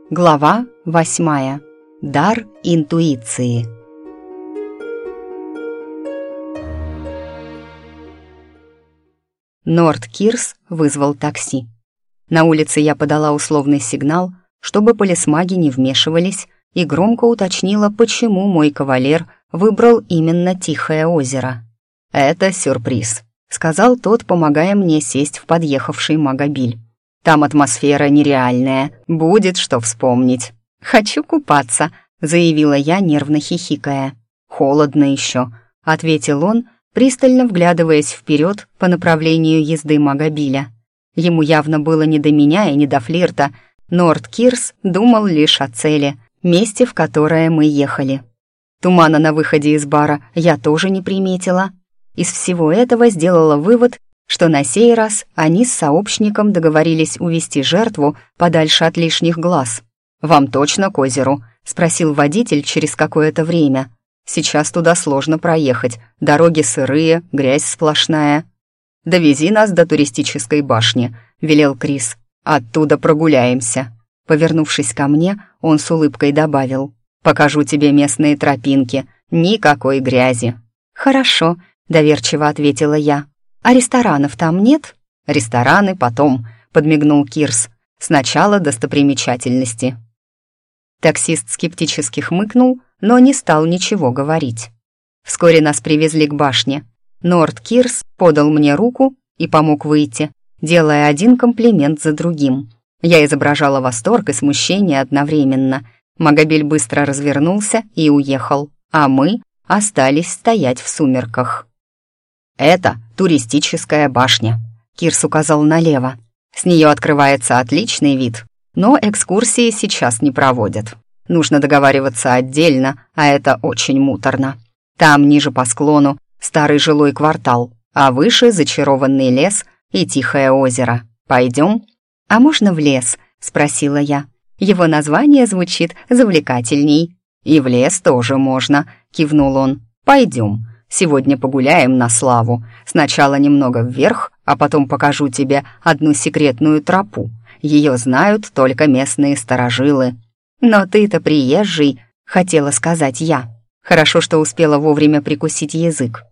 Глава 8. Дар интуиции. Норд Кирс вызвал такси. На улице я подала условный сигнал, чтобы полисмаги не вмешивались, и громко уточнила, почему мой кавалер выбрал именно Тихое озеро. «Это сюрприз», — сказал тот, помогая мне сесть в подъехавший магобиль. «Там атмосфера нереальная, будет что вспомнить». «Хочу купаться», — заявила я, нервно хихикая. «Холодно еще», — ответил он, пристально вглядываясь вперед по направлению езды магобиля. Ему явно было не до меня и не до флирта. Норд Кирс думал лишь о цели, месте, в которое мы ехали. Тумана на выходе из бара я тоже не приметила. Из всего этого сделала вывод, что на сей раз они с сообщником договорились увести жертву подальше от лишних глаз. «Вам точно к озеру?» — спросил водитель через какое-то время. «Сейчас туда сложно проехать, дороги сырые, грязь сплошная». «Довези нас до туристической башни», — велел Крис. «Оттуда прогуляемся». Повернувшись ко мне, он с улыбкой добавил: «Покажу тебе местные тропинки, никакой грязи». «Хорошо», — доверчиво ответила я. «А ресторанов там нет?» «Рестораны потом», — подмигнул Кирс. «Сначала достопримечательности». Таксист скептически хмыкнул, но не стал ничего говорить. Вскоре нас привезли к башне. Норд Кирс подал мне руку и помог выйти, делая один комплимент за другим. Я изображала восторг и смущение одновременно. Магобиль быстро развернулся и уехал, а мы остались стоять в сумерках. «Это туристическая башня», — Кирс указал налево. «С нее открывается отличный вид, но экскурсии сейчас не проводят. Нужно договариваться отдельно, а это очень муторно. Там, ниже по склону, старый жилой квартал, а выше зачарованный лес и Тихое озеро. Пойдем?» «А можно в лес?» — спросила я. «Его название звучит завлекательней». «И в лес тоже можно», — кивнул он. «Пойдем. Сегодня погуляем на славу. Сначала немного вверх, а потом покажу тебе одну секретную тропу. Ее знают только местные старожилы». «Но ты-то приезжий», — хотела сказать я. Хорошо, что успела вовремя прикусить язык.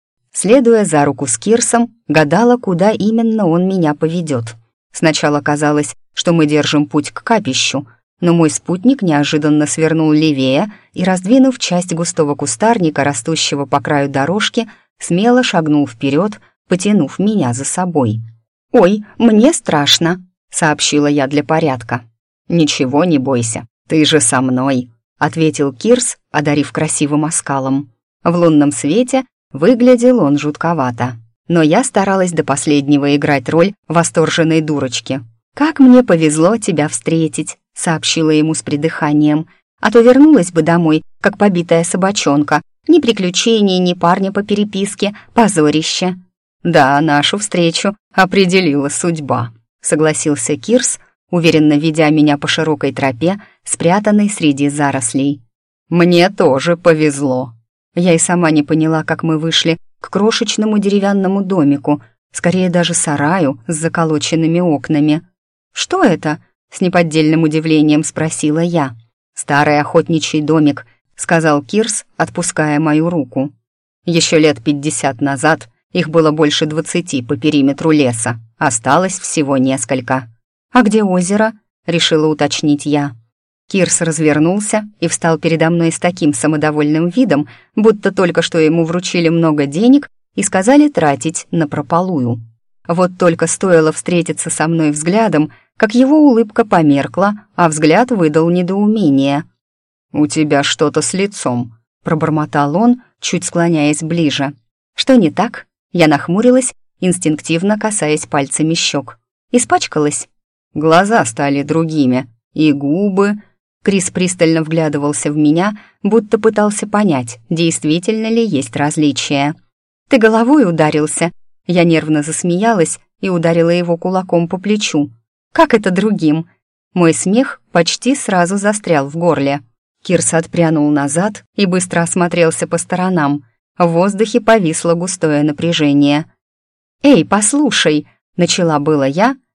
Следуя за руку с Кирсом, гадала, куда именно он меня поведет. Сначала казалось, что мы держим путь к капищу, но мой спутник неожиданно свернул левее и, раздвинув часть густого кустарника, растущего по краю дорожки, смело шагнул вперед, потянув меня за собой. «Ой, мне страшно», — сообщила я для порядка. «Ничего не бойся, ты же со мной», — ответил Кирс, одарив красивым оскалом. В лунном свете выглядел он жутковато, но я старалась до последнего играть роль восторженной дурочки. «Как мне повезло тебя встретить», — сообщила ему с придыханием. «А то вернулась бы домой, как побитая собачонка. Ни приключений, ни парня по переписке, позорище». «Да, нашу встречу определила судьба», — согласился Кирс, уверенно ведя меня по широкой тропе, спрятанной среди зарослей. «Мне тоже повезло». Я и сама не поняла, как мы вышли к крошечному деревянному домику, скорее даже сараю с заколоченными окнами. «Что это?» — с неподдельным удивлением спросила я. «Старый охотничий домик», — сказал Кирс, отпуская мою руку. «Еще лет 50 назад их было больше 20 по периметру леса, осталось всего несколько». «А где озеро?» — решила уточнить я. Кирс развернулся и встал передо мной с таким самодовольным видом, будто только что ему вручили много денег и сказали тратить напропалую. Вот только стоило встретиться со мной взглядом, как его улыбка померкла, а взгляд выдал недоумение. «У тебя что-то с лицом», — пробормотал он, чуть склоняясь ближе. «Что не так?» Я нахмурилась, инстинктивно касаясь пальцами щек. «Испачкалась?» Глаза стали другими, и губы... Крис пристально вглядывался в меня, будто пытался понять, действительно ли есть различия. «Ты головой ударился?» Я нервно засмеялась и ударила его кулаком по плечу. «Как это другим?» Мой смех почти сразу застрял в горле. Кирс отпрянул назад и быстро осмотрелся по сторонам. В воздухе повисло густое напряжение. «Эй, послушай!» — начала было я,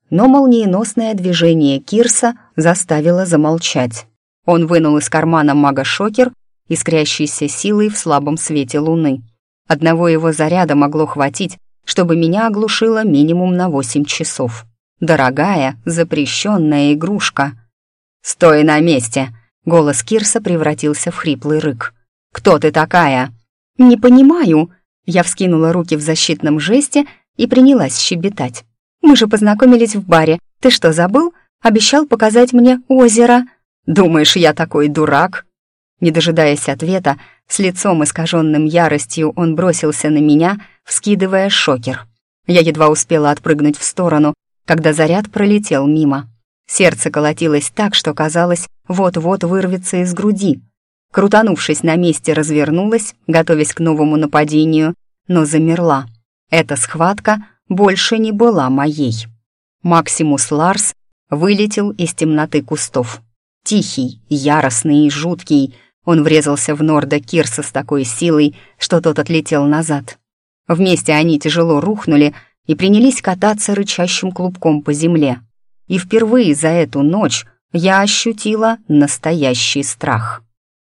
но молниеносное движение Кирса заставило замолчать. Он вынул из кармана мага шокер, искрящийся силой в слабом свете луны. Одного его заряда могло хватить, чтобы меня оглушило минимум на 8 часов. Дорогая, запрещенная игрушка. «Стой на месте!» — голос Кирса превратился в хриплый рык. «Кто ты такая?» «Не понимаю!» Я вскинула руки в защитном жесте и принялась щебетать. «Мы же познакомились в баре. Ты что, забыл? Обещал показать мне озеро». «Думаешь, я такой дурак?» Не дожидаясь ответа, с лицом искаженным яростью он бросился на меня, вскидывая шокер. Я едва успела отпрыгнуть в сторону, когда заряд пролетел мимо. Сердце колотилось так, что казалось, вот-вот вырвется из груди. Крутанувшись на месте, развернулась, готовясь к новому нападению, но замерла. Эта схватка больше не была моей. Максимус Ларс вылетел из темноты кустов. Тихий, яростный и жуткий, он врезался в Норда Кирса с такой силой, что тот отлетел назад. Вместе они тяжело рухнули и принялись кататься рычащим клубком по земле. И впервые за эту ночь я ощутила настоящий страх.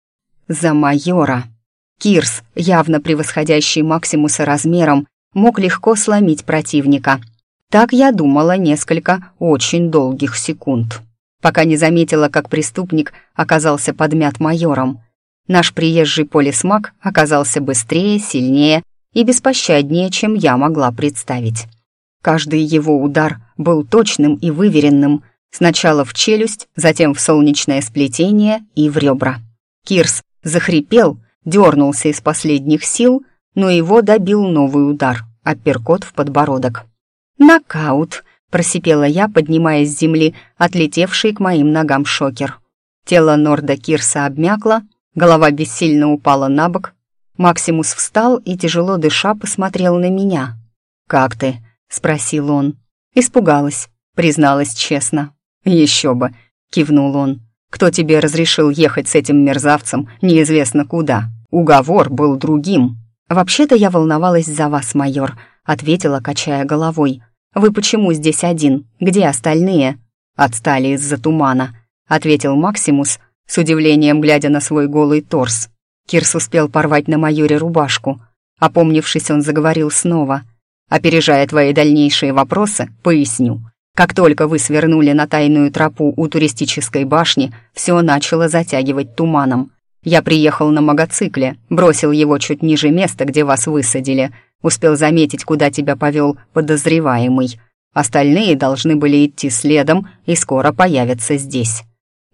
За майора. Кирс, явно превосходящий Максимуса размером, мог легко сломить противника. Так я думала несколько очень долгих секунд, пока не заметила, как преступник оказался подмят майором. Наш приезжий полисмаг оказался быстрее, сильнее и беспощаднее, чем я могла представить. Каждый его удар был точным и выверенным, сначала в челюсть, затем в солнечное сплетение и в ребра. Кирс захрипел, дернулся из последних сил, но его добил новый удар, апперкот в подбородок. «Нокаут!» — просипела я, поднимая с земли отлетевший к моим ногам шокер. Тело Норда Кирса обмякло, голова бессильно упала на бок. Максимус встал и, тяжело дыша, посмотрел на меня. «Как ты?» — спросил он. Испугалась, призналась честно. «Еще бы!» — кивнул он. «Кто тебе разрешил ехать с этим мерзавцем неизвестно куда? Уговор был другим». «Вообще-то я волновалась за вас, майор», — ответила, качая головой. «Вы почему здесь один? Где остальные?» «Отстали из-за тумана», — ответил Максимус, с удивлением глядя на свой голый торс. Кирс успел порвать на майоре рубашку. Опомнившись, он заговорил снова. «Опережая твои дальнейшие вопросы, поясню. Как только вы свернули на тайную тропу у туристической башни, все начало затягивать туманом. Я приехал на мотоцикле, бросил его чуть ниже места, где вас высадили. Успел заметить, куда тебя повел подозреваемый. Остальные должны были идти следом и скоро появятся здесь.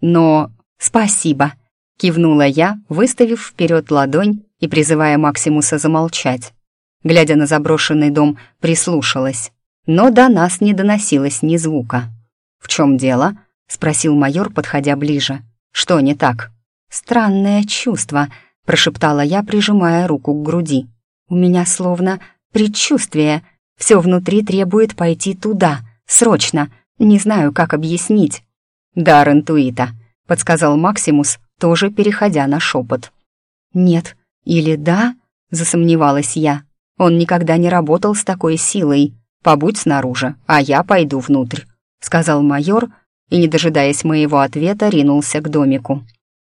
Но спасибо», — кивнула я, выставив вперед ладонь и призывая Максимуса замолчать. Глядя на заброшенный дом, прислушалась. Но до нас не доносилось ни звука. «В чем дело?» — спросил майор, подходя ближе. «Что не так?» «Странное чувство», — прошептала я, прижимая руку к груди. «У меня словно предчувствие. Все внутри требует пойти туда, срочно. Не знаю, как объяснить». «Дар интуита», — подсказал Максимус, тоже переходя на шепот. «Нет, или да?» — засомневалась я. «Он никогда не работал с такой силой. Побудь снаружи, а я пойду внутрь», — сказал майор и, не дожидаясь моего ответа, ринулся к домику.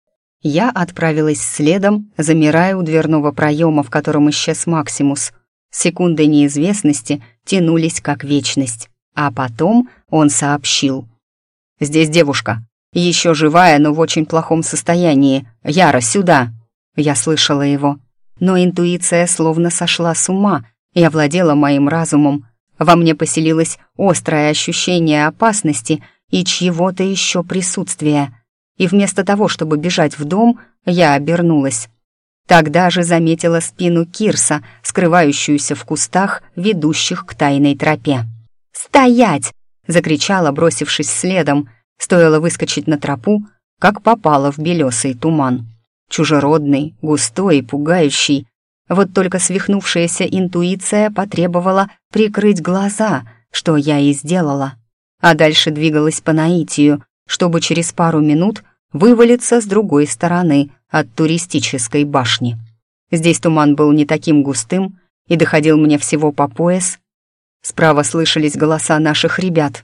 Я отправилась следом, замирая у дверного проема, в котором исчез Максимус. Секунды неизвестности тянулись как вечность, а потом он сообщил. «Здесь девушка, еще живая, но в очень плохом состоянии. Яра, сюда!» Я слышала его, но интуиция словно сошла с ума и овладела моим разумом. Во мне поселилось острое ощущение опасности и чьего-то еще присутствия. И вместо того, чтобы бежать в дом, я обернулась. Тогда же заметила спину Кирса, скрывающуюся в кустах, ведущих к тайной тропе. «Стоять!» — закричала, бросившись следом. Стоило выскочить на тропу, как попала в белесый туман. Чужеродный, густой и пугающий. Вот только свихнувшаяся интуиция потребовала прикрыть глаза, что я и сделала. А дальше двигалась по наитию, чтобы через пару минут вывалиться с другой стороны от туристической башни. Здесь туман был не таким густым и доходил мне всего по пояс. Справа слышались голоса наших ребят.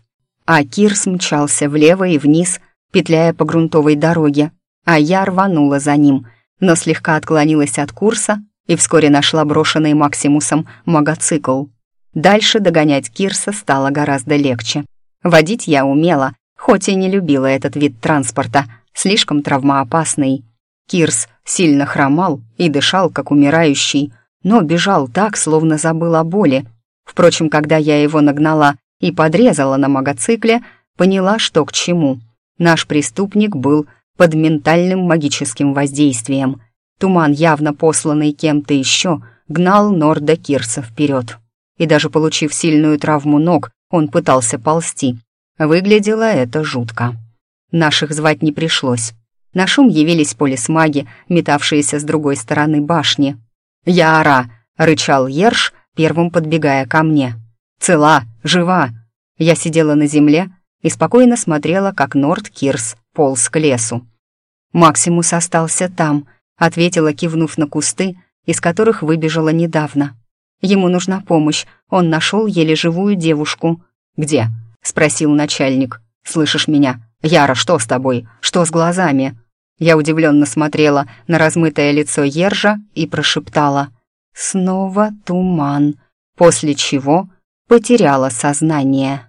а Кирс мчался влево и вниз, петляя по грунтовой дороге, а я рванула за ним, но слегка отклонилась от курса и вскоре нашла брошенный Максимусом мотоцикл. Дальше догонять Кирса стало гораздо легче. Водить я умела, хоть и не любила этот вид транспорта, слишком травмоопасный. Кирс сильно хромал и дышал, как умирающий, но бежал так, словно забыл о боли. Впрочем, когда я его нагнала и подрезала на мотоцикле, поняла, что к чему. Наш преступник был под ментальным магическим воздействием. Туман, явно посланный кем-то еще, гнал Норда Кирса вперед. И даже получив сильную травму ног, он пытался ползти. Выглядело это жутко. Наших звать не пришлось. На шум явились полисмаги, метавшиеся с другой стороны башни. «Яра!» — рычал Ерш, первым подбегая ко мне. «Цела! Жива!» Я сидела на земле и спокойно смотрела, как Норд Кирс полз к лесу. «Максимус остался там», — ответила, кивнув на кусты, из которых выбежала недавно. «Ему нужна помощь, он нашел еле живую девушку». «Где?» — спросил начальник. «Слышишь меня? Яра, что с тобой? Что с глазами?» Я удивленно смотрела на размытое лицо Ержа и прошептала: «Снова туман», после чего потеряла сознание.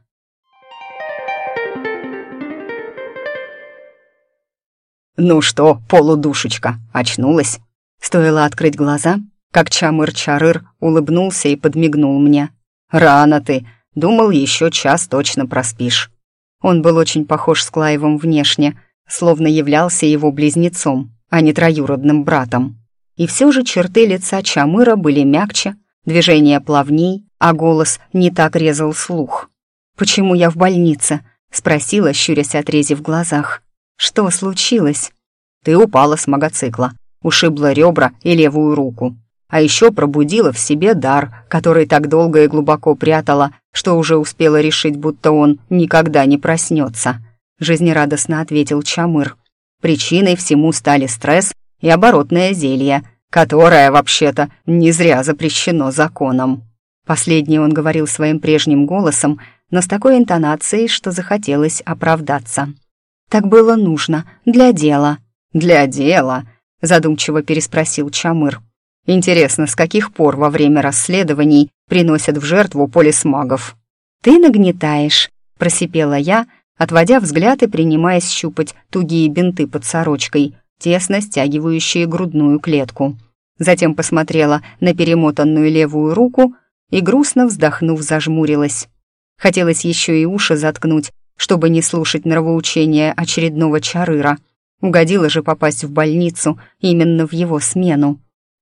«Ну что, полудушечка, очнулась?» Стоило открыть глаза, как Чамыр-Чарыр улыбнулся и подмигнул мне. «Рано ты, думал, еще час точно проспишь». Он был очень похож с Клаевом внешне, словно являлся его близнецом, а не троюродным братом. И все же черты лица Чамыра были мягче, движения плавней, а голос не так резал слух. «Почему я в больнице?» — спросила, щурясь от рези в глазах. «Что случилось?» «Ты упала с мотоцикла, ушибла ребра и левую руку, а еще пробудила в себе дар, который так долго и глубоко прятала, что уже успела решить, будто он никогда не проснется», — жизнерадостно ответил Чамыр. «Причиной всему стали стресс и оборотное зелье, которое, вообще-то, не зря запрещено законом». Последнее он говорил своим прежним голосом, но с такой интонацией, что захотелось оправдаться. «Так было нужно, для дела». «Для дела?» — задумчиво переспросил Чамыр. «Интересно, с каких пор во время расследований приносят в жертву полисмагов?» «Ты нагнетаешь», — просипела я, отводя взгляд и принимаясь щупать тугие бинты под сорочкой, тесно стягивающие грудную клетку. Затем посмотрела на перемотанную левую руку и, грустно вздохнув, зажмурилась. Хотелось еще и уши заткнуть, чтобы не слушать нравоучения очередного чарыра. Угодило же попасть в больницу именно в его смену.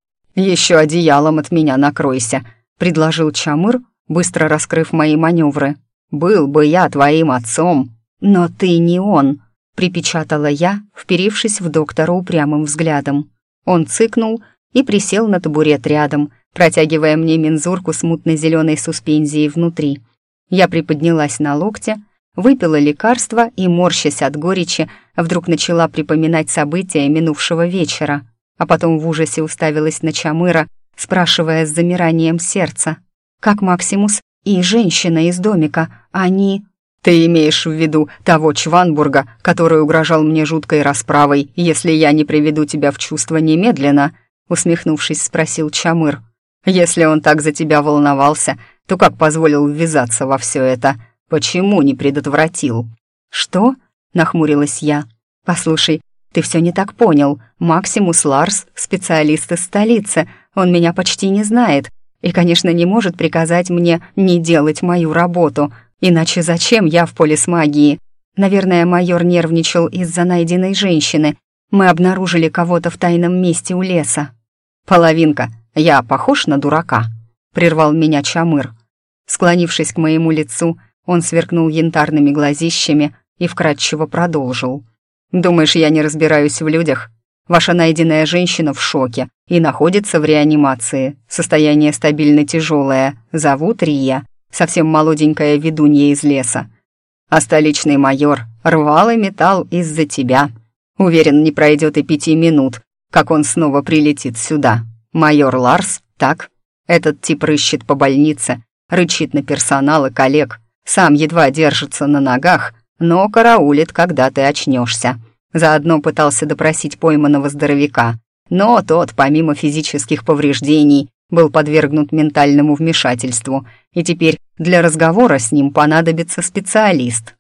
«Еще одеялом от меня накройся», — предложил Чамыр, быстро раскрыв мои маневры. «Был бы я твоим отцом». «Но ты не он», — припечатала я, вперившись в доктора упрямым взглядом. Он цыкнул и присел на табурет рядом, протягивая мне мензурку с мутно-зеленой суспензией внутри. Я приподнялась на локте, выпила лекарство и, морщась от горечи, вдруг начала припоминать события минувшего вечера, а потом в ужасе уставилась на Чамыра, спрашивая с замиранием сердца: «Как Максимус и женщина из домика, они...» «Ты имеешь в виду того Чванбурга, который угрожал мне жуткой расправой, если я не приведу тебя в чувство немедленно?» Усмехнувшись, спросил Чамыр. «Если он так за тебя волновался, то как позволил ввязаться во все это? Почему не предотвратил?» «Что?» — нахмурилась я. «Послушай, ты все не так понял. Максимус Ларс — специалист из столицы, он меня почти не знает и, конечно, не может приказать мне не делать мою работу, иначе зачем я в полисмагии? Наверное, майор нервничал из-за найденной женщины. Мы обнаружили кого-то в тайном месте у леса». «Половинка, я похож на дурака?» — прервал меня Чамыр. Склонившись к моему лицу, он сверкнул янтарными глазищами и вкратчиво продолжил. «Думаешь, я не разбираюсь в людях? Ваша найденная женщина в шоке и находится в реанимации. Состояние стабильно тяжелое. Зовут Рия, совсем молоденькая ведунья из леса. А столичный майор рвал и металл из-за тебя. Уверен, не пройдет и 5 минут, как он снова прилетит сюда. Майор Ларс, так? Этот тип рыщет по больнице, рычит на персонал и коллег, Сам едва держится на ногах, но караулит, когда ты очнешься. Заодно пытался допросить пойманного здоровяка, но тот, помимо физических повреждений, был подвергнут ментальному вмешательству, и теперь для разговора с ним понадобится специалист.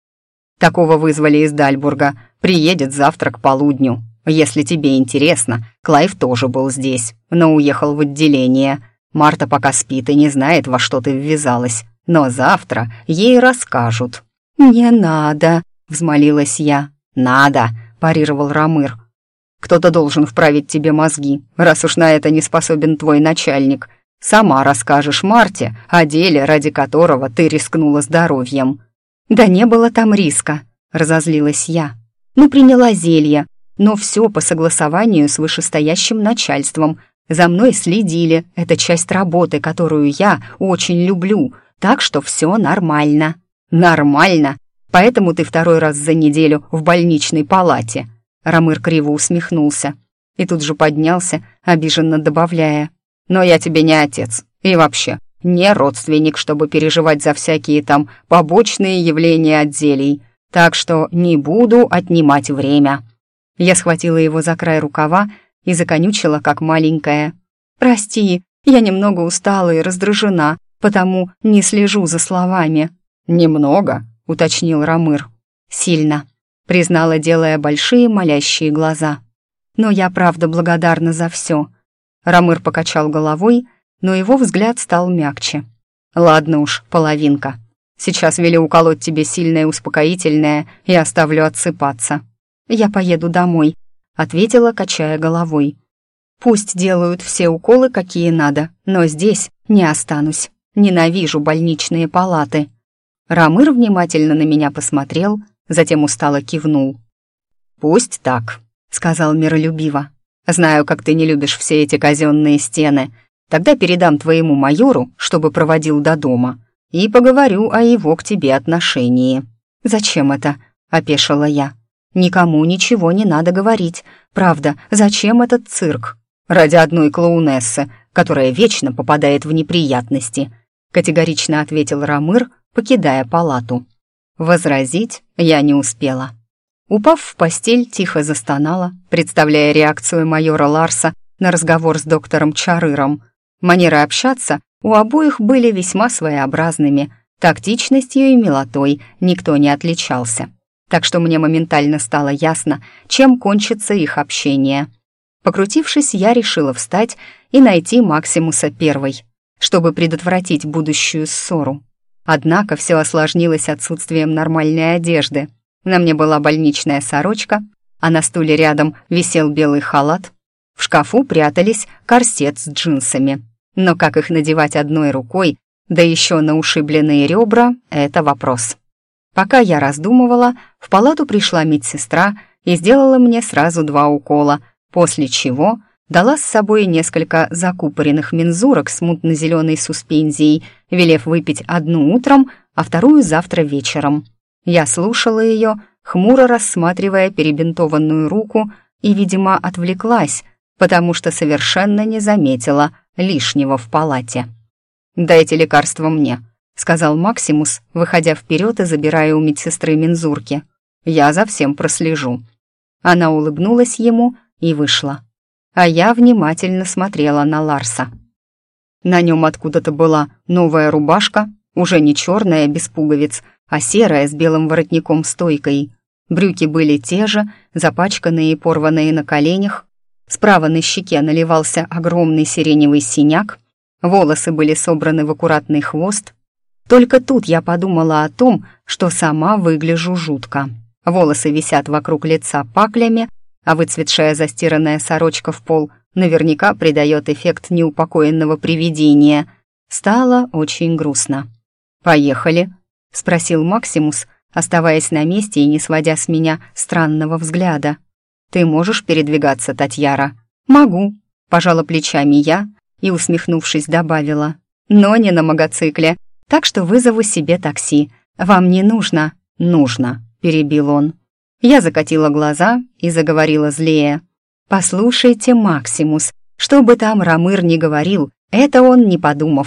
Такого вызвали из Дальбурга, приедет завтра к полудню. Если тебе интересно, Клайв тоже был здесь, но уехал в отделение. Марта пока спит и не знает, во что ты ввязалась, но завтра ей расскажут». «Не надо», — взмолилась я. «Надо», — парировал Рамыр. «Кто-то должен вправить тебе мозги, раз уж на это не способен твой начальник. Сама расскажешь Марте о деле, ради которого ты рискнула здоровьем». «Да не было там риска», — разозлилась я. «Ну, приняла зелье, но все по согласованию с вышестоящим начальством. За мной следили, это часть работы, которую я очень люблю, так что все нормально». «Нормально? Поэтому ты второй раз за неделю в больничной палате». Рамыр криво усмехнулся и тут же поднялся, обиженно добавляя: «Но я тебе не отец и вообще не родственник, чтобы переживать за всякие там побочные явления от зелий, так что не буду отнимать время». Я схватила его за край рукава и законючила, как маленькая: «Прости, я немного устала и раздражена, потому не слежу за словами». «Немного?» — уточнил Рамыр. «Сильно», — признала, делая большие молящие глаза. «Но я правда благодарна за все». Рамыр покачал головой, но его взгляд стал мягче. «Ладно уж, половинка. Сейчас вели уколоть тебе сильное успокоительное и оставлю отсыпаться». «Я поеду домой», — ответила, качая головой. «Пусть делают все уколы, какие надо, но здесь не останусь. Ненавижу больничные палаты». Рамыр внимательно на меня посмотрел, затем устало кивнул. «Пусть так», — сказал миролюбиво. «Знаю, как ты не любишь все эти казенные стены. Тогда передам твоему майору, чтобы проводил до дома, и поговорю о его к тебе отношении». «Зачем это?» — опешила я. «Никому ничего не надо говорить. Правда, зачем этот цирк?» «Ради одной клоунессы, которая вечно попадает в неприятности», — категорично ответил Рамыр, покидая палату. Возразить я не успела. Упав в постель, тихо застонала, представляя реакцию майора Ларса на разговор с доктором Чарыром. Манеры общаться у обоих были весьма своеобразными, тактичностью и милотой никто не отличался. Так что мне моментально стало ясно, чем кончится их общение. Покрутившись, я решила встать и найти Максимуса первой, чтобы предотвратить будущую ссору. Однако все осложнилось отсутствием нормальной одежды. На мне была больничная сорочка, а на стуле рядом висел белый халат. В шкафу прятались корсет с джинсами. Но как их надевать одной рукой, да еще на ушибленные ребра — это вопрос. Пока я раздумывала, в палату пришла медсестра и сделала мне сразу 2 укола, после чего дала с собой несколько закупоренных мензурок с мутно-зеленой суспензией, велев выпить одну утром, а вторую завтра вечером. Я слушала ее, хмуро рассматривая перебинтованную руку, и, видимо, отвлеклась, потому что совершенно не заметила лишнего в палате. «Дайте лекарство мне», — сказал Максимус, выходя вперед и забирая у медсестры мензурки. «Я за всем прослежу». Она улыбнулась ему и вышла. А я внимательно смотрела на Ларса. На нем откуда-то была новая рубашка, уже не черная, без пуговиц, а серая с белым воротником-стойкой. Брюки были те же, запачканные и порванные на коленях. Справа на щеке наливался огромный сиреневый синяк. Волосы были собраны в аккуратный хвост. Только тут я подумала о том, что сама выгляжу жутко. Волосы висят вокруг лица паклями, а выцветшая застиранная сорочка в пол наверняка придает эффект неупокоенного привидения. Стало очень грустно. «Поехали?» — спросил Максимус, оставаясь на месте и не сводя с меня странного взгляда. «Ты можешь передвигаться, Татьяра?» «Могу», — пожала плечами я и, усмехнувшись, добавила. «Но не на мотоцикле, так что вызову себе такси. Вам не нужно?» «Нужно», — перебил он. Я закатила глаза и заговорила злее. «Послушайте, Максимус, что бы там Рамыр ни говорил, это он не подумав.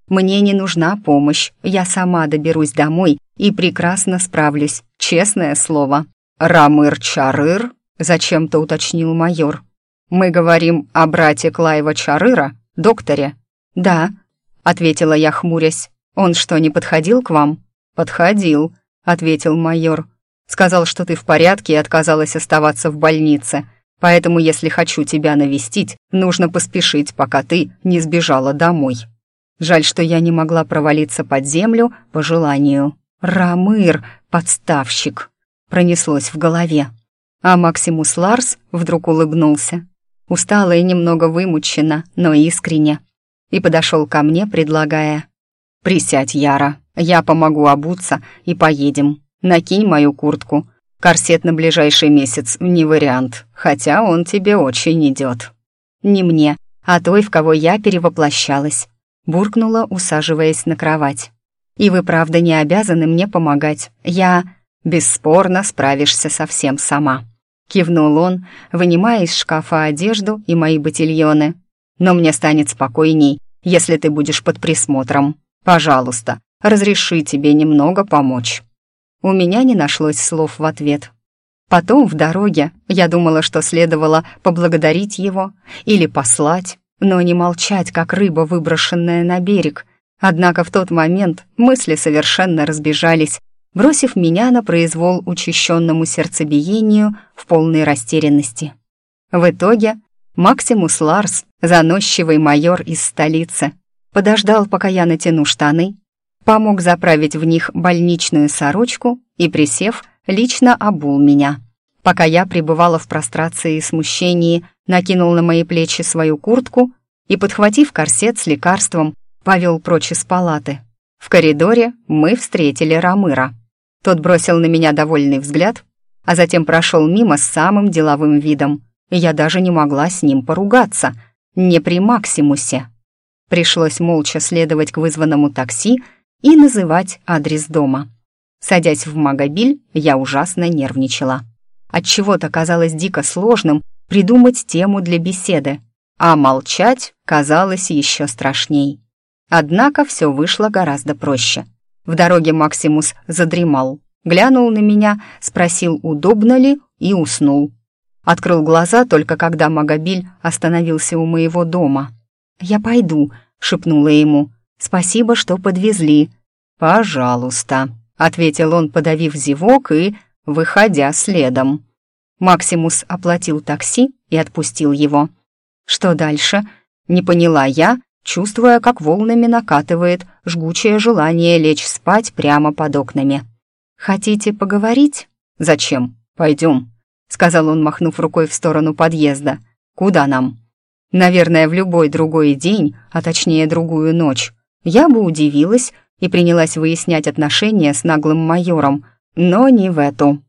Мне не нужна помощь, я сама доберусь домой и прекрасно справлюсь, честное слово». «Рамыр-Чарыр?» — зачем-то уточнил майор. «Мы говорим о брате Клайва Чарыра, докторе?» «Да», — ответила я, хмурясь. «Он что, не подходил к вам?» «Подходил», — ответил майор. «Сказал, что ты в порядке и отказалась оставаться в больнице. Поэтому, если хочу тебя навестить, нужно поспешить, пока ты не сбежала домой». Жаль, что я не могла провалиться под землю по желанию. «Рамыр, подставщик», пронеслось в голове. А Максимус Ларс вдруг улыбнулся. Устало и немного вымученно, но искренне. И подошел ко мне, предлагая: «Присядь, Яра, я помогу обуться и поедем. Накинь мою куртку. Корсет на ближайший месяц не вариант, хотя он тебе очень идет». «Не мне, а той, в кого я перевоплощалась», буркнула, усаживаясь на кровать. «И вы, правда, не обязаны мне помогать. Я...» «Бесспорно справишься совсем сама», — кивнул он, вынимая из шкафа одежду и мои ботильоны. «Но мне станет спокойней, если ты будешь под присмотром. Пожалуйста, разреши тебе немного помочь». У меня не нашлось слов в ответ. Потом, в дороге, я думала, что следовало поблагодарить его или послать, но не молчать, как рыба, выброшенная на берег. Однако в тот момент мысли совершенно разбежались, бросив меня на произвол учащенному сердцебиению в полной растерянности. В итоге Максимус Ларс, заносчивый майор из столицы, подождал, пока я натяну штаны, помог заправить в них больничную сорочку и, присев, лично обул меня. Пока я пребывала в прострации и смущении, накинул на мои плечи свою куртку и, подхватив корсет с лекарством, повел прочь из палаты. В коридоре мы встретили Рамыра. Тот бросил на меня довольный взгляд, а затем прошел мимо с самым деловым видом. Я даже не могла с ним поругаться, не при Максимусе. Пришлось молча следовать к вызванному такси и называть адрес дома. Садясь в Магобиль, я ужасно нервничала. Отчего-то казалось дико сложным придумать тему для беседы, а молчать казалось еще страшней. Однако все вышло гораздо проще. В дороге Максимус задремал, глянул на меня, спросил, удобно ли, и уснул. Открыл глаза только когда Магобиль остановился у моего дома. «Я пойду», — шепнула ему. «Спасибо, что подвезли». «Пожалуйста», — ответил он, подавив зевок и выходя следом. Максимус оплатил такси и отпустил его. «Что дальше?» — не поняла я, чувствуя, как волнами накатывает жгучее желание лечь спать прямо под окнами. «Хотите поговорить?» «Зачем? Пойдем», — сказал он, махнув рукой в сторону подъезда. «Куда нам?» Наверное, в любой другой день, а точнее другую ночь, я бы удивилась и принялась выяснять отношения с наглым майором, но не в эту.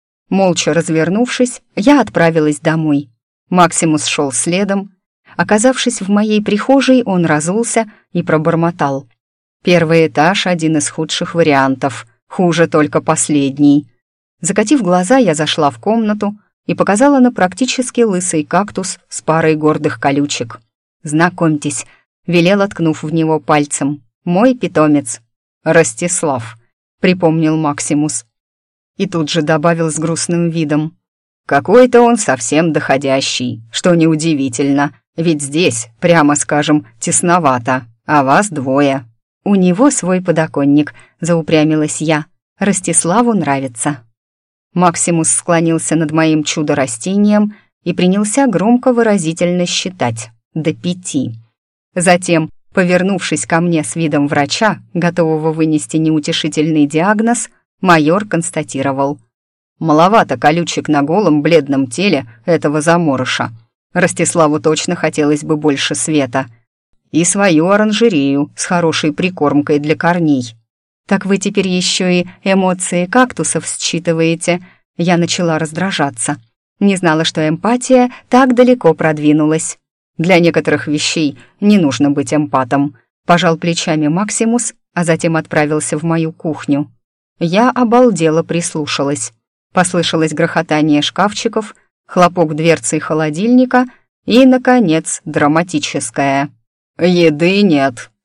Молча развернувшись, я отправилась домой. Максимус шел следом. Оказавшись в моей прихожей, он разулся и пробормотал: «Первый этаж — один из худших вариантов, хуже только последний». Закатив глаза, я зашла в комнату и показала на практически лысый кактус с парой гордых колючек. «Знакомьтесь», — велел, ткнув в него пальцем, — «мой питомец». «Ростислав», — припомнил Максимус. И тут же добавил с грустным видом: «Какой-то он совсем доходящий, что неудивительно, ведь здесь, прямо скажем, тесновато, а вас двое». «У него свой подоконник», — заупрямилась я. «Ростиславу нравится». Максимус склонился над моим чудо-растением и принялся громко выразительно считать до 5. Затем, повернувшись ко мне с видом врача, готового вынести неутешительный диагноз, майор констатировал: «Маловато колючек на голом бледном теле этого заморыша. Ростиславу точно хотелось бы больше света. И свою оранжерею с хорошей прикормкой для корней». «Так вы теперь еще и эмоции кактусов считываете?» Я начала раздражаться. Не знала, что эмпатия так далеко продвинулась. «Для некоторых вещей не нужно быть эмпатом», — пожал плечами Максимус, а затем отправился в мою кухню. Я обалдело прислушалась. Послышалось грохотание шкафчиков, хлопок дверцы холодильника и, наконец, драматическое: «Еды нет,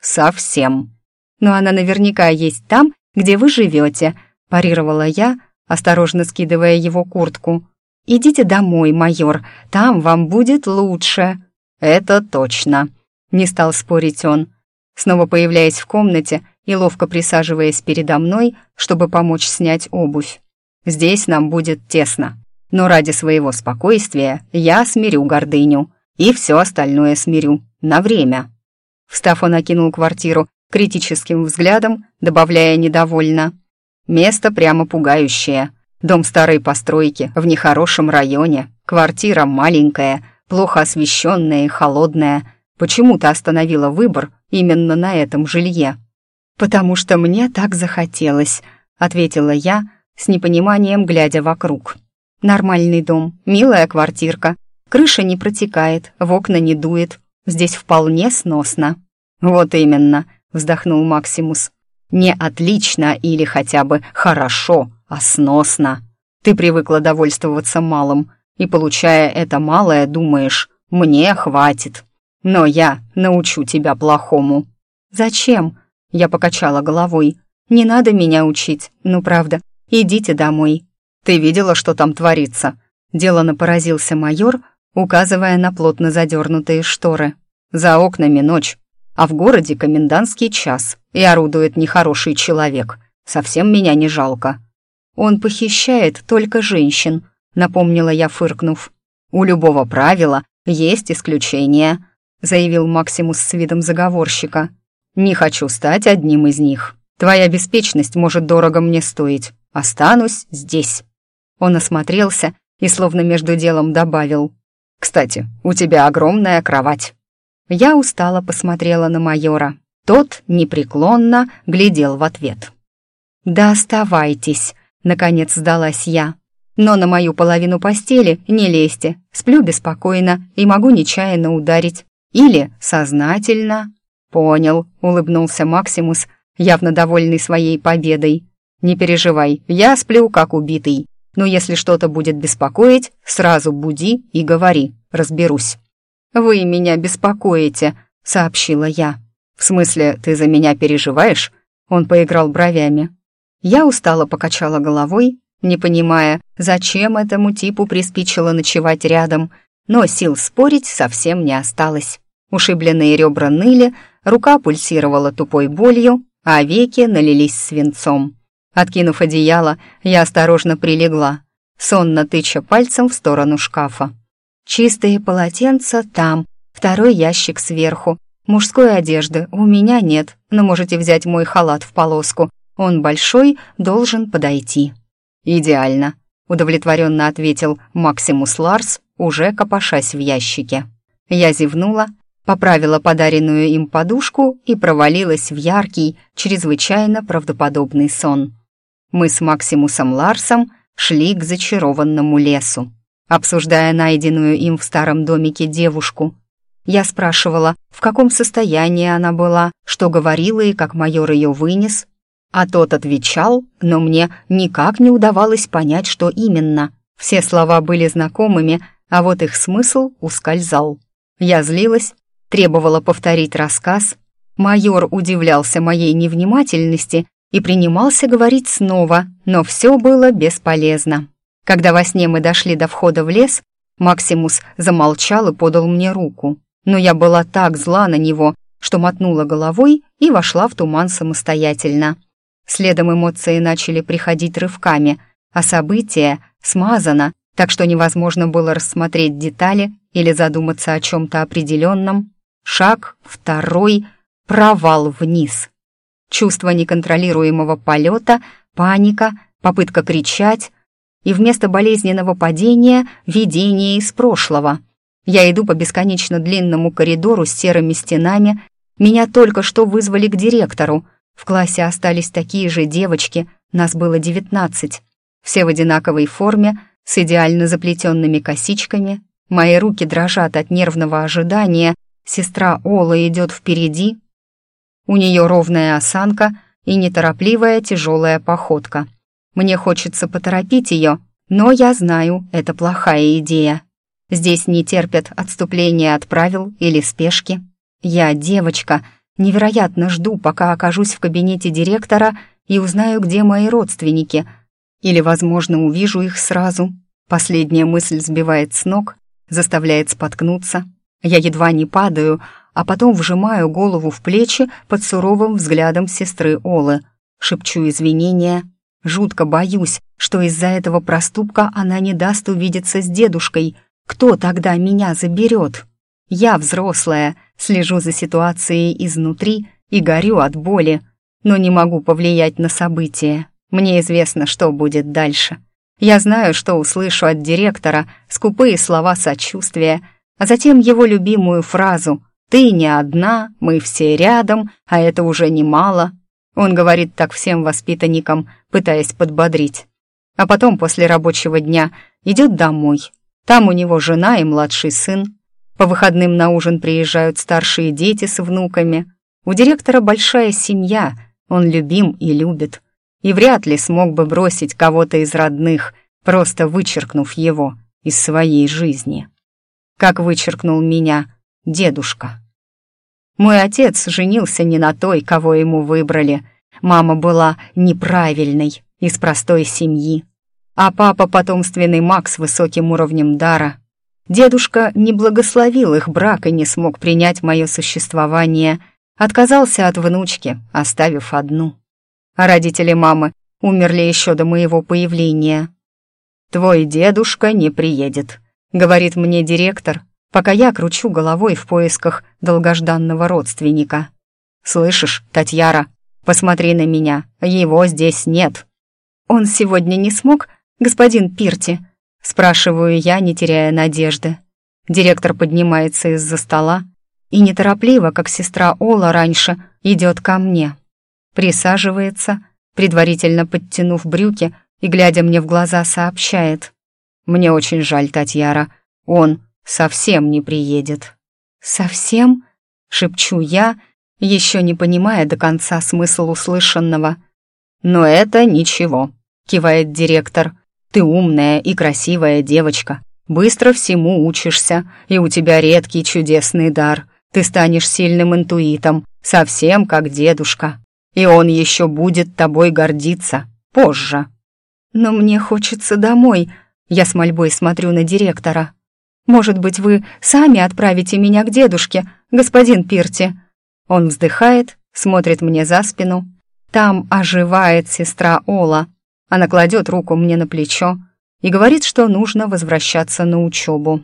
совсем». «Но она наверняка есть там, где вы живете», — парировала я, осторожно скидывая его куртку. «Идите домой, майор, там вам будет лучше». «Это точно», — не стал спорить он, снова появляясь в комнате и ловко присаживаясь передо мной, чтобы помочь снять обувь. «Здесь нам будет тесно, но ради своего спокойствия я смирю гордыню и все остальное смирю на время». Встав, он окинул квартиру критическим взглядом, добавляя недовольно: «Место прямо пугающее. Дом старой постройки в нехорошем районе, квартира маленькая, плохо освещенная и холодная. Почему ты остановила выбор именно на этом жилье?» «Потому что мне так захотелось», — ответила я, с непониманием глядя вокруг. «Нормальный дом, милая квартирка, крыша не протекает, в окна не дует, здесь вполне сносно». «Вот именно», — вздохнул Максимус. «Не отлично или хотя бы хорошо, а сносно. Ты привыкла довольствоваться малым, и, получая это малое, думаешь, мне хватит. Но я научу тебя плохому». «Зачем?» — я покачала головой. «Не надо меня учить, ну правда, идите домой». «Ты видела, что там творится?» — делано поразился майор, указывая на плотно задернутые шторы. «За окнами ночь, а в городе комендантский час, и орудует нехороший человек. Совсем меня не жалко». «Он похищает только женщин», — напомнила я, фыркнув. «У любого правила есть исключения», — заявил Максимус с видом заговорщика. «Не хочу стать одним из них. Твоя беспечность может дорого мне стоить. Останусь здесь». Он осмотрелся и словно между делом добавил: «Кстати, у тебя огромная кровать». Я устало посмотрела на майора. Тот непреклонно глядел в ответ. «Да оставайтесь», — наконец сдалась я. «Но на мою половину постели не лезьте, сплю беспокойно и могу нечаянно ударить. Или сознательно». «Понял», — улыбнулся Максимус, явно довольный своей победой. «Не переживай, я сплю как убитый. Но если что-то будет беспокоить, сразу буди и говори, разберусь». «Вы меня беспокоите», — сообщила я. «В смысле, ты за меня переживаешь?» Он поиграл бровями. Я устало покачала головой, не понимая, зачем этому типу приспичило ночевать рядом, но сил спорить совсем не осталось. Ушибленные ребра ныли, рука пульсировала тупой болью, а веки налились свинцом. Откинув одеяло, я осторожно прилегла, сонно тыча пальцем в сторону шкафа. «Чистые полотенца там, второй ящик сверху. Мужской одежды у меня нет, но можете взять мой халат в полоску. Он большой, должен подойти». «Идеально», — удовлетворенно ответил Максимус Ларс, уже копошась в ящике. Я зевнула, поправила подаренную им подушку и провалилась в яркий, чрезвычайно правдоподобный сон. Мы с Максимусом Ларсом шли к зачарованному лесу, обсуждая найденную им в старом домике девушку. Я спрашивала, в каком состоянии она была, что говорила и как майор ее вынес, а тот отвечал, но мне никак не удавалось понять, что именно. Все слова были знакомыми, а вот их смысл ускользал. Я злилась, требовала повторить рассказ. Майор удивлялся моей невнимательности и принимался говорить снова, но все было бесполезно. Когда во сне мы дошли до входа в лес, Максимус замолчал и подал мне руку. Но я была так зла на него, что мотнула головой и вошла в туман самостоятельно. Следом эмоции начали приходить рывками, а событие смазано, так что невозможно было рассмотреть детали или задуматься о чем-то определенном. Шаг, второй, провал вниз. Чувство неконтролируемого полета, паника, попытка кричать, и вместо болезненного падения — видение из прошлого. Я иду по бесконечно длинному коридору с серыми стенами, меня только что вызвали к директору. В классе остались такие же девочки, нас было 19. Все в одинаковой форме, с идеально заплетенными косичками. Мои руки дрожат от нервного ожидания, сестра Ола идет впереди. У нее ровная осанка и неторопливая тяжелая походка. Мне хочется поторопить ее, но я знаю, это плохая идея. Здесь не терпят отступления от правил или спешки. Я девочка, Невероятно жду, пока окажусь в кабинете директора и узнаю, где мои родственники. Или, возможно, увижу их сразу. Последняя мысль сбивает с ног, заставляет споткнуться. Я едва не падаю, а потом вжимаю голову в плечи под суровым взглядом сестры Олы. Шепчу извинения. Жутко боюсь, что из-за этого проступка она не даст увидеться с дедушкой. Кто тогда меня заберет? Я взрослая, слежу за ситуацией изнутри и горю от боли, но не могу повлиять на события. Мне известно, что будет дальше. Я знаю, что услышу от директора скупые слова сочувствия, а затем его любимую фразу «Ты не одна, мы все рядом, а это уже немало». Он говорит так всем воспитанникам, пытаясь подбодрить. А потом после рабочего дня идет домой. Там у него жена и младший сын. По выходным на ужин приезжают старшие дети с внуками. У директора большая семья, он любим и любит. И вряд ли смог бы бросить кого-то из родных, просто вычеркнув его из своей жизни. Как вычеркнул меня дедушка. Мой отец женился не на той, кого ему выбрали. Мама была неправильной, из простой семьи. А папа — потомственный маг с высоким уровнем дара. Дедушка не благословил их брак и не смог принять мое существование, отказался от внучки, оставив одну. А родители мамы умерли еще до моего появления. «Твой дедушка не приедет», — говорит мне директор, пока я кручу головой в поисках долгожданного родственника. «Слышишь, Татьяра, посмотри на меня, его здесь нет». «Он сегодня не смог, господин Пирти?» — спрашиваю я, не теряя надежды. Директор поднимается из-за стола и неторопливо, как сестра Ола раньше, идет ко мне. Присаживается, предварительно подтянув брюки и, глядя мне в глаза, сообщает. «Мне очень жаль, Татьяра, он совсем не приедет». «Совсем?» — шепчу я, еще не понимая до конца смысл услышанного. «Но это ничего», — кивает директор. «Ты умная и красивая девочка, быстро всему учишься, и у тебя редкий чудесный дар. Ты станешь сильным интуитом, совсем как дедушка. И он еще будет тобой гордиться позже». «Но мне хочется домой», — я с мольбой смотрю на директора. «Может быть, вы сами отправите меня к дедушке, господин Пирти?» Он вздыхает, смотрит мне за спину. Там оживает сестра Ола. Она кладет руку мне на плечо и говорит, что нужно возвращаться на учебу.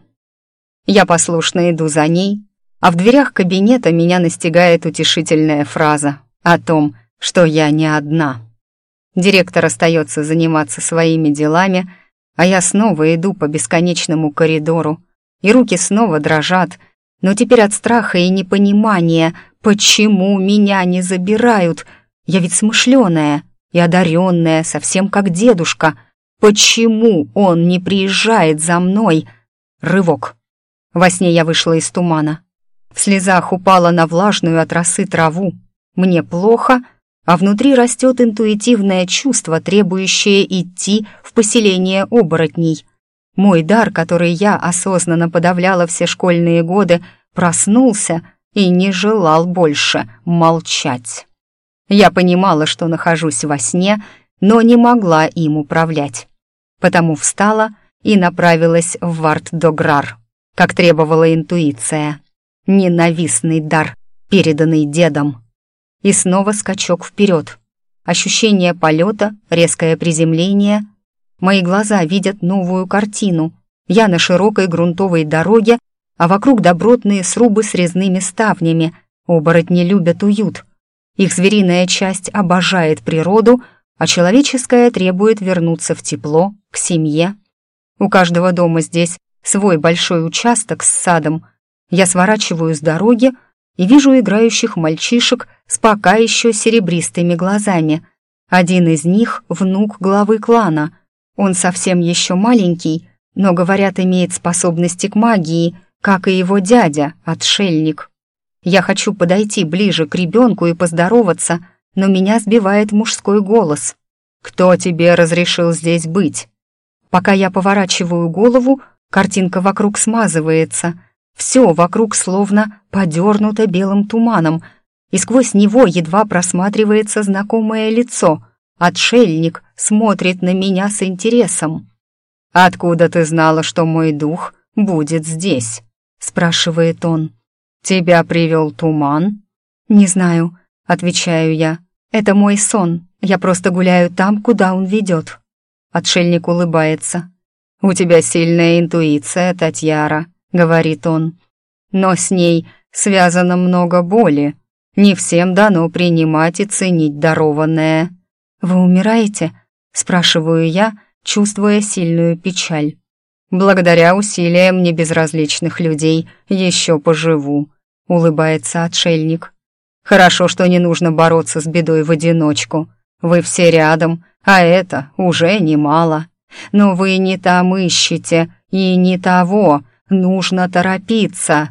Я послушно иду за ней, а в дверях кабинета меня настигает утешительная фраза о том, что я не одна. Директор остается заниматься своими делами, а я снова иду по бесконечному коридору, и руки снова дрожат, но теперь от страха и непонимания, почему меня не забирают. Я ведь смышленая и одаренная, совсем как дедушка. Почему он не приезжает за мной? Рывок. Во сне я вышла из тумана. В слезах упала на влажную от росы траву. Мне плохо, а внутри растет интуитивное чувство, требующее идти в поселение оборотней. Мой дар, который я осознанно подавляла все школьные годы, проснулся и не желал больше молчать. Я понимала, что нахожусь во сне, но не могла им управлять. Потому встала и направилась в Вард-Дограр, как требовала интуиция. Ненавистный дар, переданный дедом. И снова скачок вперед. Ощущение полета, резкое приземление. Мои глаза видят новую картину. Я на широкой грунтовой дороге, а вокруг добротные срубы с резными ставнями. Оборотни любят уют. Их звериная часть обожает природу, а человеческая требует вернуться в тепло, к семье. У каждого дома здесь свой большой участок с садом. Я сворачиваю с дороги и вижу играющих мальчишек с пока еще серебристыми глазами. Один из них — внук главы клана. Он совсем еще маленький, но, говорят, имеет способности к магии, как и его дядя, отшельник. Я хочу подойти ближе к ребенку и поздороваться, но меня сбивает мужской голос. «Кто тебе разрешил здесь быть?» Пока я поворачиваю голову, картинка вокруг смазывается. Все вокруг словно подернуто белым туманом. и сквозь него едва просматривается знакомое лицо. Отшельник смотрит на меня с интересом. «Откуда ты знала, что мой дух будет здесь?» — спрашивает он. «Тебя привел туман?» «Не знаю», — отвечаю я. «Это мой сон. Я просто гуляю там, куда он ведет». Отшельник улыбается. «У тебя сильная интуиция, Татьяра», — говорит он. «Но с ней связано много боли. Не всем дано принимать и ценить дарованное». «Вы умираете?» — спрашиваю я, чувствуя сильную печаль. «Благодаря усилиям небезразличных людей еще поживу», — улыбается отшельник. «Хорошо, что не нужно бороться с бедой в одиночку. Вы все рядом, а это уже немало. Но вы не там ищете, и не того, нужно торопиться».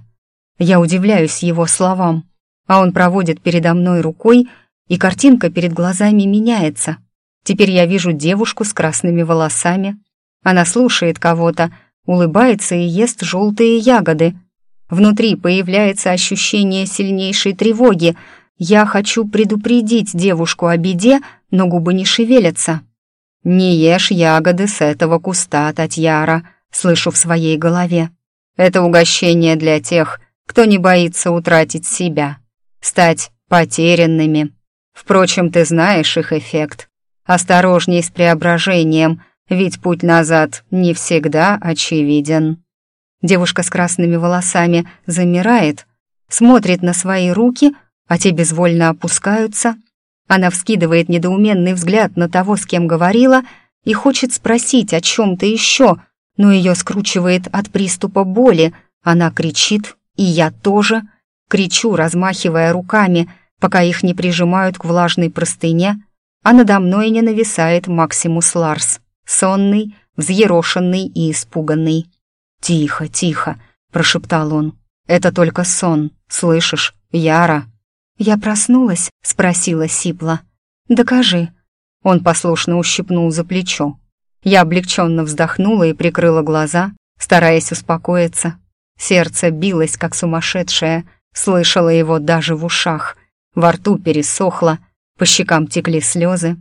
Я удивляюсь его словам, а он проводит передо мной рукой, и картинка перед глазами меняется. Теперь я вижу девушку с красными волосами. Она слушает кого-то, улыбается и ест желтые ягоды. Внутри появляется ощущение сильнейшей тревоги. Я хочу предупредить девушку о беде, но губы не шевелятся. «Не ешь ягоды с этого куста, Татьяра», — слышу в своей голове. «Это угощение для тех, кто не боится утратить себя, стать потерянными. Впрочем, ты знаешь их эффект. Осторожней с преображением, ведь путь назад не всегда очевиден». Девушка с красными волосами замирает, смотрит на свои руки, а те безвольно опускаются. Она вскидывает недоуменный взгляд на того, с кем говорила, и хочет спросить о чем-то еще, но ее скручивает от приступа боли. Она кричит, и я тоже кричу, размахивая руками, пока их не прижимают к влажной простыне, а надо мной не нависает Максимус Ларс, сонный, взъерошенный и испуганный. «Тихо, тихо», — прошептал он. «Это только сон, слышишь, Яра?» «Я проснулась?» — спросила сипло. «Докажи». Он послушно ущипнул за плечо. Я облегченно вздохнула и прикрыла глаза, стараясь успокоиться. Сердце билось, как сумасшедшее, слышала его даже в ушах. Во рту пересохло, по щекам текли слезы.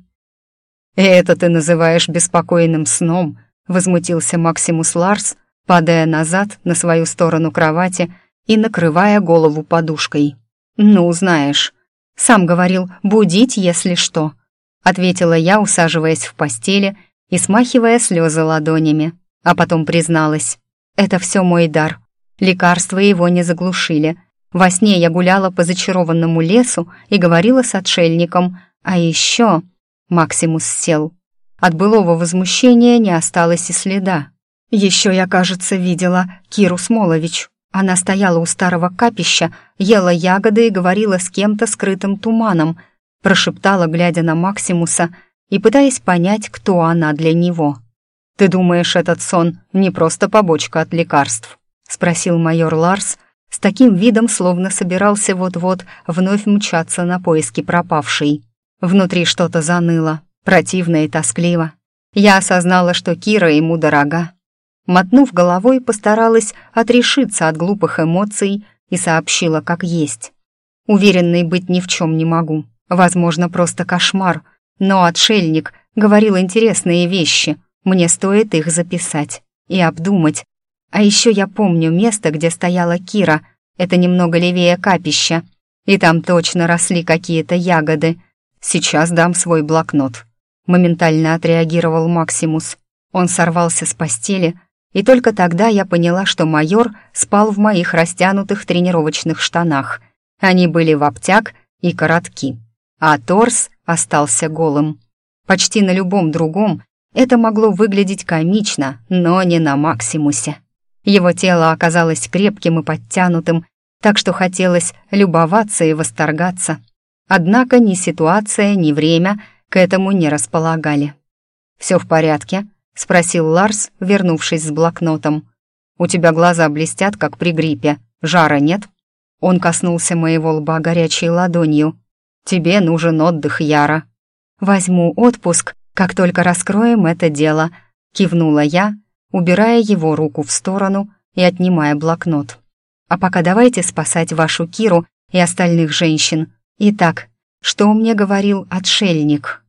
«Это ты называешь беспокойным сном?» — возмутился Максимус Ларс, падая назад на свою сторону кровати и накрывая голову подушкой. «Ну, знаешь, сам говорил, будить, если что», — ответила я, усаживаясь в постели и смахивая слезы ладонями, а потом призналась. «Это все мой дар. Лекарства его не заглушили. Во сне я гуляла по зачарованному лесу и говорила с отшельником. А еще...» Максимус сел. От былого возмущения не осталось и следа. «Еще я, кажется, видела Киру Смолович. Она стояла у старого капища, ела ягоды и говорила с кем-то скрытым туманом», прошептала, глядя на Максимуса и пытаясь понять, кто она для него. «Ты думаешь, этот сон не просто побочка от лекарств?» спросил майор Ларс с таким видом, словно собирался вот-вот вновь мчаться на поиски пропавшей. Внутри что-то заныло, противно и тоскливо. Я осознала, что Кира ему дорога. Мотнув головой, постаралась отрешиться от глупых эмоций и сообщила, как есть. Уверенной быть ни в чем не могу. Возможно, просто кошмар. Но отшельник говорил интересные вещи. Мне стоит их записать и обдумать. А еще я помню место, где стояла Кира. Это немного левее капища. И там точно росли какие-то ягоды. Сейчас дам свой блокнот. Моментально отреагировал Максимус. Он сорвался с постели, и только тогда я поняла, что майор спал в моих растянутых тренировочных штанах. Они были в обтяг и коротки, а торс остался голым. Почти на любом другом это могло выглядеть комично, но не на Максимусе. Его тело оказалось крепким и подтянутым, так что хотелось любоваться и восторгаться. Однако ни ситуация, ни время к этому не располагали. «Все в порядке?» — спросил Ларс, вернувшись с блокнотом. «У тебя глаза блестят, как при гриппе. Жара нет?» Он коснулся моего лба горячей ладонью. «Тебе нужен отдых, Яра». «Возьму отпуск, как только раскроем это дело», — кивнула я, убирая его руку в сторону и отнимая блокнот. «А пока давайте спасать вашу Киру и остальных женщин. Итак, что мне говорил отшельник?